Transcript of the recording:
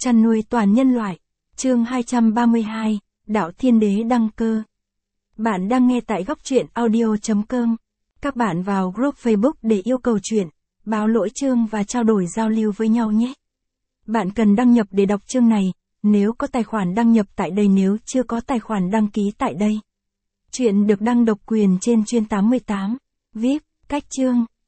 chăn nuôi toàn nhân loại. Chương 232, Đạo Thiên Đế đăng cơ. Bạn đang nghe tại Góc Truyện Audio.com. Các bạn vào group Facebook để yêu cầu chuyện, báo lỗi chương và trao đổi giao lưu với nhau nhé. Bạn cần đăng nhập để đọc chương này, nếu có tài khoản đăng nhập tại đây, nếu chưa có tài khoản đăng ký tại đây. Chuyện được đăng độc quyền trên Chuyên 88. VIP, cách chương.